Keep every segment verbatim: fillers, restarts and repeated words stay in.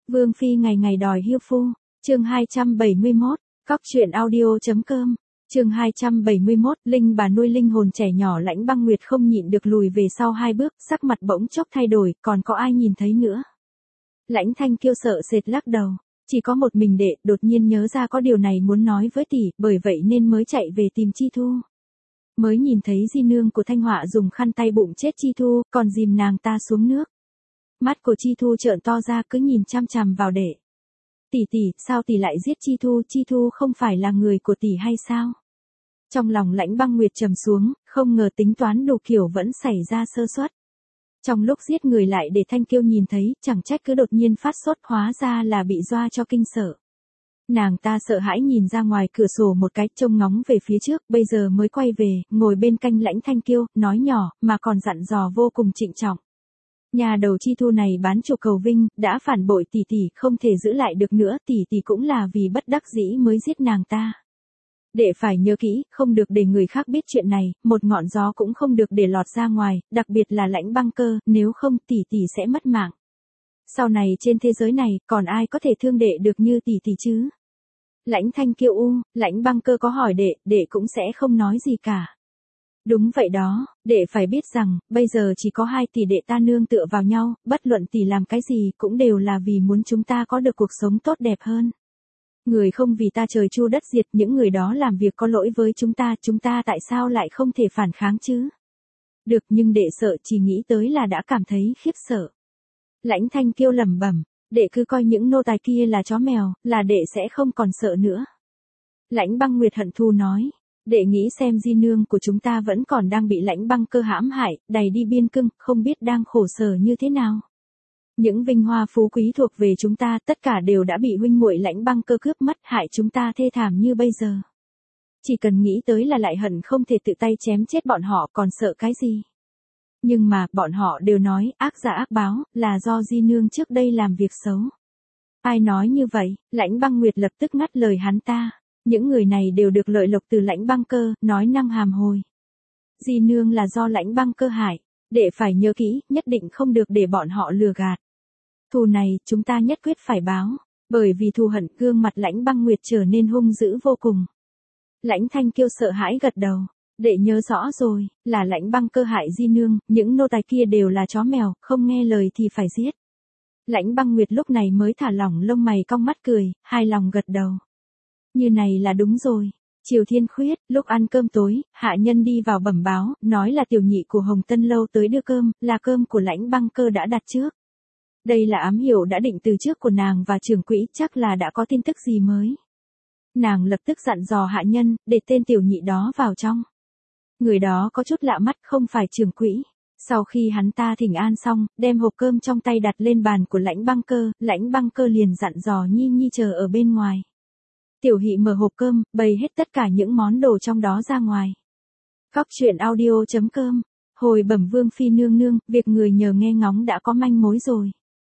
Vương Phi ngày ngày đòi hiêu phu, chương hai trăm bảy mươi mốt, cóc truyện audio.com, chương hai trăm bảy mươi mốt, Linh bà nuôi linh hồn trẻ nhỏ Lãnh Băng Nguyệt không nhịn được lùi về sau hai bước, sắc mặt bỗng chốc thay đổi, còn có ai nhìn thấy nữa. Lãnh Thanh Kiêu sợ sệt lắc đầu, chỉ có một mình đệ, đột nhiên nhớ ra có điều này muốn nói với tỷ, bởi vậy nên mới chạy về tìm Chi Thu. Mới nhìn thấy di nương của Thanh Họa dùng khăn tay bụng chết Chi Thu, còn dìm nàng ta xuống nước. Mắt của Chi Thu trợn to ra cứ nhìn chăm chằm vào đệ. Tỷ tỷ, sao tỷ lại giết Chi Thu, Chi Thu không phải là người của tỷ hay sao? Trong lòng Lãnh Băng Nguyệt trầm xuống, không ngờ tính toán đủ kiểu vẫn xảy ra sơ suất. Trong lúc giết người lại để Thanh Kiêu nhìn thấy, chẳng trách cứ đột nhiên phát sốt, hóa ra là bị doa cho kinh sợ. Nàng ta sợ hãi nhìn ra ngoài cửa sổ một cái, trông ngóng về phía trước, bây giờ mới quay về, ngồi bên cạnh Lãnh Thanh Kiêu, nói nhỏ, mà còn dặn dò vô cùng trịnh trọng. Nhà đầu Chi Thu này bán chủ cầu vinh, đã phản bội tỷ tỷ, không thể giữ lại được nữa, tỷ tỷ cũng là vì bất đắc dĩ mới giết nàng ta. Đệ phải nhớ kỹ, không được để người khác biết chuyện này, một ngọn gió cũng không được để lọt ra ngoài, đặc biệt là Lãnh Băng Cơ, nếu không tỷ tỷ sẽ mất mạng. Sau này trên thế giới này, còn ai có thể thương đệ được như tỷ tỷ chứ? Lãnh Thanh Kiêu u, Lãnh Băng Cơ có hỏi đệ, đệ cũng sẽ không nói gì cả. Đúng vậy đó, đệ phải biết rằng, bây giờ chỉ có hai tỷ đệ ta nương tựa vào nhau, bất luận tỷ làm cái gì cũng đều là vì muốn chúng ta có được cuộc sống tốt đẹp hơn. Người không vì ta trời chu đất diệt, những người đó làm việc có lỗi với chúng ta, chúng ta tại sao lại không thể phản kháng chứ? Được, nhưng đệ sợ, chỉ nghĩ tới là đã cảm thấy khiếp sợ. Lãnh Thanh Kiêu lẩm bẩm, đệ cứ coi những nô tài kia là chó mèo, là đệ sẽ không còn sợ nữa. Lãnh Băng Nguyệt hận thù nói, đệ nghĩ xem di nương của chúng ta vẫn còn đang bị Lãnh Băng Cơ hãm hại, đày đi biên cương, không biết đang khổ sở như thế nào. Những vinh hoa phú quý thuộc về chúng ta, tất cả đều đã bị huynh muội Lãnh Băng Cơ cướp mất, hại chúng ta thê thảm như bây giờ. Chỉ cần nghĩ tới là lại hận không thể tự tay chém chết bọn họ, còn sợ cái gì. Nhưng mà, bọn họ đều nói, ác giả ác báo, là do di nương trước đây làm việc xấu. Ai nói như vậy? Lãnh Băng Nguyệt lập tức ngắt lời hắn ta. Những người này đều được lợi lộc từ Lãnh Băng Cơ, nói năng hàm hồi. Di nương là do Lãnh Băng Cơ hại, đệ phải nhớ kỹ, nhất định không được để bọn họ lừa gạt. Thù này, chúng ta nhất quyết phải báo, bởi vì thù hận, gương mặt Lãnh Băng Nguyệt trở nên hung dữ vô cùng. Lãnh Thanh Kiêu sợ hãi gật đầu, đệ nhớ rõ rồi, là Lãnh Băng Cơ hại di nương, những nô tài kia đều là chó mèo, không nghe lời thì phải giết. Lãnh Băng Nguyệt lúc này mới thả lỏng lông mày cong mắt cười, hài lòng gật đầu. Như này là đúng rồi. Chiều thiên khuyết, lúc ăn cơm tối, hạ nhân đi vào bẩm báo, nói là tiểu nhị của Hồng Tân Lâu tới đưa cơm, là cơm của Lãnh Băng Cơ đã đặt trước. Đây là ám hiệu đã định từ trước của nàng và trưởng quỹ, chắc là đã có tin tức gì mới. Nàng lập tức dặn dò hạ nhân, để tên tiểu nhị đó vào trong. Người đó có chút lạ mắt, không phải trưởng quỹ. Sau khi hắn ta thỉnh an xong, đem hộp cơm trong tay đặt lên bàn của Lãnh Băng Cơ, Lãnh Băng Cơ liền dặn dò Nhi Nhi chờ ở bên ngoài. Tiểu Hị mở hộp cơm, bày hết tất cả những món đồ trong đó ra ngoài. Cóc truyện audio.com, hồi bẩm Vương Phi nương nương, việc người nhờ nghe ngóng đã có manh mối rồi.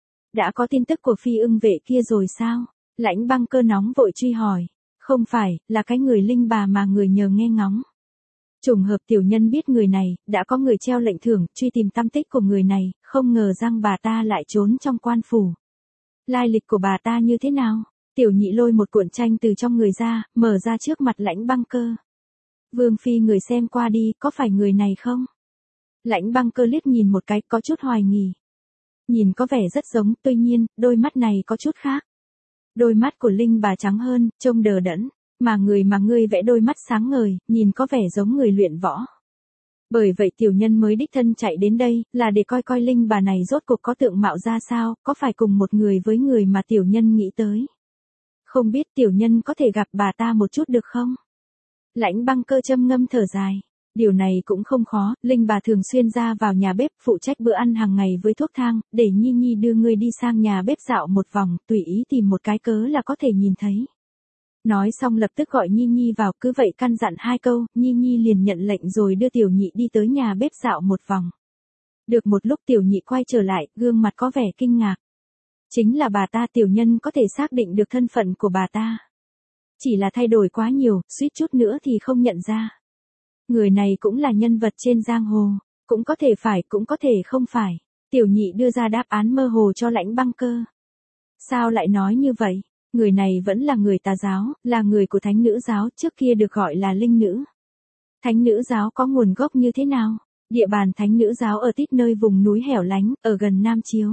Đã có tin tức của Phi Ưng Vệ kia rồi sao? Lãnh Băng Cơ nóng vội truy hỏi. Không phải, là cái người linh bà mà người nhờ nghe ngóng. Trùng hợp tiểu nhân biết người này, đã có người treo lệnh thưởng, truy tìm tăm tích của người này, không ngờ rằng bà ta lại trốn trong quan phủ. Lai lịch của bà ta như thế nào? Tiểu nhị lôi một cuộn tranh từ trong người ra, mở ra trước mặt Lãnh Băng Cơ. Vương Phi người xem qua đi, có phải người này không? Lãnh Băng Cơ liếc nhìn một cái, có chút hoài nghi. Nhìn có vẻ rất giống, tuy nhiên, đôi mắt này có chút khác. Đôi mắt của Linh bà trắng hơn, trông đờ đẫn, mà người mà ngươi vẽ đôi mắt sáng ngời, nhìn có vẻ giống người luyện võ. Bởi vậy tiểu nhân mới đích thân chạy đến đây, là để coi coi Linh bà này rốt cuộc có tượng mạo ra sao, có phải cùng một người với người mà tiểu nhân nghĩ tới. Không biết tiểu nhân có thể gặp bà ta một chút được không? Lãnh Băng Cơ châm ngâm thở dài. Điều này cũng không khó, Linh bà thường xuyên ra vào nhà bếp, phụ trách bữa ăn hàng ngày với thuốc thang, để Nhi Nhi đưa ngươi đi sang nhà bếp dạo một vòng, tùy ý tìm một cái cớ là có thể nhìn thấy. Nói xong lập tức gọi Nhi Nhi vào, cứ vậy căn dặn hai câu, Nhi Nhi liền nhận lệnh rồi đưa tiểu nhị đi tới nhà bếp dạo một vòng. Được một lúc tiểu nhị quay trở lại, gương mặt có vẻ kinh ngạc. Chính là bà ta, tiểu nhân có thể xác định được thân phận của bà ta. Chỉ là thay đổi quá nhiều, suýt chút nữa thì không nhận ra. Người này cũng là nhân vật trên giang hồ, cũng có thể phải, cũng có thể không phải. Tiểu nhị đưa ra đáp án mơ hồ cho Lãnh Băng Cơ. Sao lại nói như vậy? Người này vẫn là người tà giáo, là người của thánh nữ giáo, trước kia được gọi là linh nữ. Thánh nữ giáo có nguồn gốc như thế nào? Địa bàn thánh nữ giáo ở tít nơi vùng núi hẻo lánh, ở gần Nam Chiếu.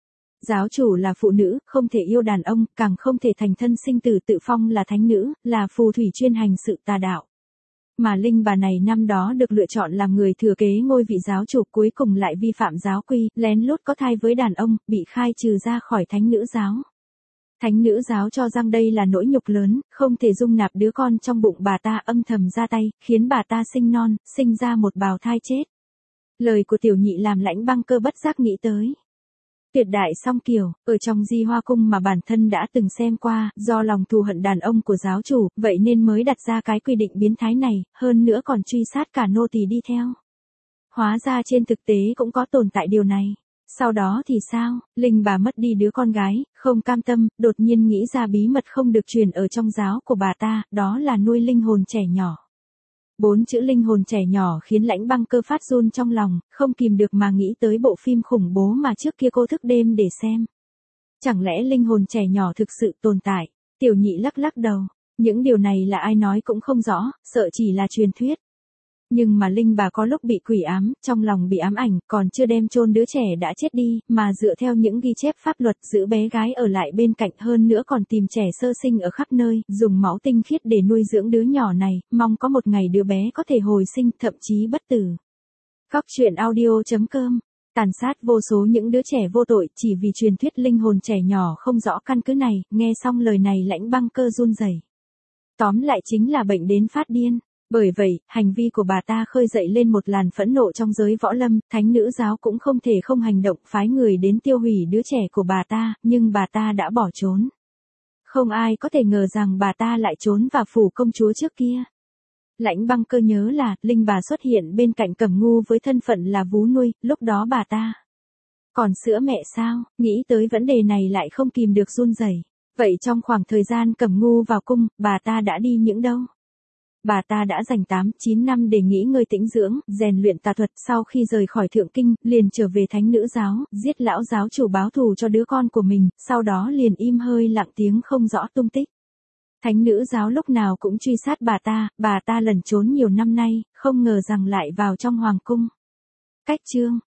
Giáo chủ là phụ nữ, không thể yêu đàn ông, càng không thể thành thân sinh tử, tự phong là thánh nữ, là phù thủy chuyên hành sự tà đạo. Mà linh bà này năm đó được lựa chọn làm người thừa kế ngôi vị giáo chủ, cuối cùng lại vi phạm giáo quy, lén lút có thai với đàn ông, bị khai trừ ra khỏi thánh nữ giáo. Thánh nữ giáo cho rằng đây là nỗi nhục lớn, không thể dung nạp đứa con trong bụng bà ta, âm thầm ra tay, khiến bà ta sinh non, sinh ra một bào thai chết. Lời của tiểu nhị làm Lãnh Băng Cơ bất giác nghĩ tới. Tuyệt đại song kiều, ở trong Di Hoa Cung mà bản thân đã từng xem qua, do lòng thù hận đàn ông của giáo chủ, vậy nên mới đặt ra cái quy định biến thái này, hơn nữa còn truy sát cả nô tỳ đi theo. Hóa ra trên thực tế cũng có tồn tại điều này. Sau đó thì sao? Linh bà mất đi đứa con gái, không cam tâm, đột nhiên nghĩ ra bí mật không được truyền ở trong giáo của bà ta, đó là nuôi linh hồn trẻ nhỏ. Bốn chữ linh hồn trẻ nhỏ khiến Lãnh Băng Cơ phát run trong lòng, không kìm được mà nghĩ tới bộ phim khủng bố mà trước kia cô thức đêm để xem. Chẳng lẽ linh hồn trẻ nhỏ thực sự tồn tại? Tiểu nhị lắc lắc đầu. Những điều này là ai nói cũng không rõ, sợ chỉ là truyền thuyết. Nhưng mà linh bà có lúc bị quỷ ám, trong lòng bị ám ảnh, còn chưa đem chôn đứa trẻ đã chết đi, mà dựa theo những ghi chép pháp luật giữ bé gái ở lại bên cạnh, hơn nữa còn tìm trẻ sơ sinh ở khắp nơi, dùng máu tinh khiết để nuôi dưỡng đứa nhỏ này, mong có một ngày đứa bé có thể hồi sinh, thậm chí bất tử. Góc truyện audio chấm com. Tàn sát vô số những đứa trẻ vô tội chỉ vì truyền thuyết linh hồn trẻ nhỏ không rõ căn cứ này, nghe xong lời này Lãnh Băng Cơ run rẩy. Tóm lại chính là bệnh đến phát điên. Bởi vậy, hành vi của bà ta khơi dậy lên một làn phẫn nộ trong giới võ lâm, thánh nữ giáo cũng không thể không hành động, phái người đến tiêu hủy đứa trẻ của bà ta, nhưng bà ta đã bỏ trốn. Không ai có thể ngờ rằng bà ta lại trốn vào phủ công chúa trước kia. Lãnh Băng Cơ nhớ là, linh bà xuất hiện bên cạnh Cẩm Ngu với thân phận là vú nuôi, lúc đó bà ta còn sữa mẹ sao? Nghĩ tới vấn đề này lại không kìm được run rẩy. Vậy trong khoảng thời gian Cẩm Ngu vào cung, bà ta đã đi những đâu? Bà ta đã dành tám chín năm để nghỉ ngơi tĩnh dưỡng, rèn luyện tà thuật, sau khi rời khỏi thượng kinh, liền trở về thánh nữ giáo, giết lão giáo chủ báo thù cho đứa con của mình, sau đó liền im hơi lặng tiếng không rõ tung tích. Thánh nữ giáo lúc nào cũng truy sát bà ta, bà ta lẩn trốn nhiều năm nay, không ngờ rằng lại vào trong hoàng cung. Cách chương